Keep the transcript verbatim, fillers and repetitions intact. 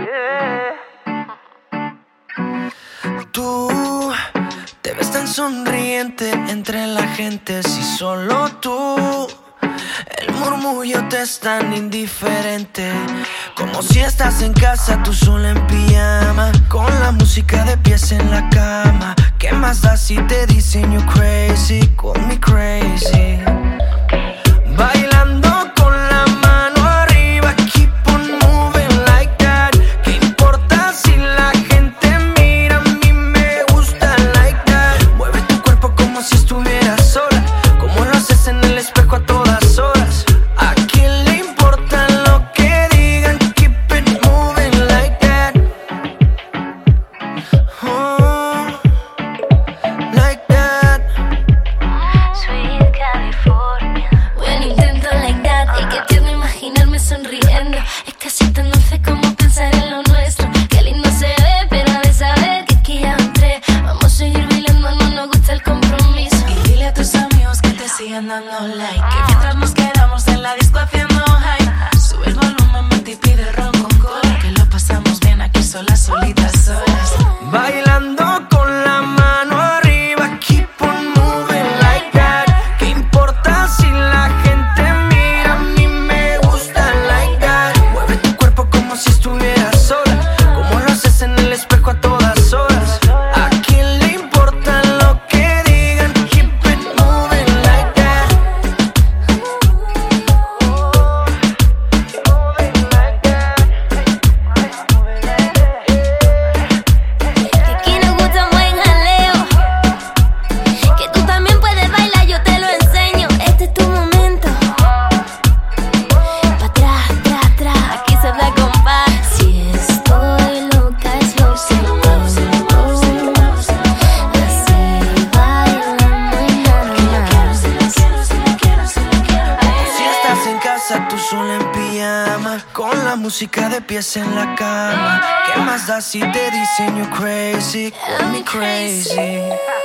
Tú te ves tan sonriente entre la gente, si solo tú. El murmullo te es tan indiferente, como si estás en casa tú sola en pijama, con la música de pies en la cama. ¿Qué más da si te dicen you crazy? Call me crazy. Bailando con la mano arriba, keep on moving like that. ¿Qué importa si la gente mira? A mí me gusta like that. Mueve tu cuerpo como si estuvieras sola, como lo haces en el espejo a todas horas. ¿A quién le importa lo que digan? Keep it moving like that. Oh, like that. Sweet California. Buen intento like that. Y que tierno imaginarme sonriendo. Es casi tan dulce como pensar en lo nuestro. Qué lindo se ve, pero ha de saber que aquí ya entré. Vamos a seguir bailando, no nos gusta el compromiso. Y dile a tus amigos que te sigan dando like, que mientras nos quedamos en la disco haciendo hype. Sube el volumen, mente y pide ron con cola, que lo pasamos bien aquí solas, solitas, solas. Bailando con la mano arriba, keep on moving like that. ¿Qué importa si la gente mira? A mí me gusta like that. Mueve tu cuerpo como si estuvieras sola, como lo haces en el espejo a todas horas. ¿A quién le importa lo que digan? Keep it moving like that. Moving like that. Que aquí nos gusta un buen jaleo. Que tú también puedes bailar, yo te lo enseño. Este es tu momento. Pa' atrás, atrás, atrás. Aquí se da compás. Si estoy loca es lo seguro. Así bailamos y nada más. Si estás en casa, tú sola en pijama, con la música de pies en la cama. ¿Qué más da si te dicen you crazy? Call me crazy.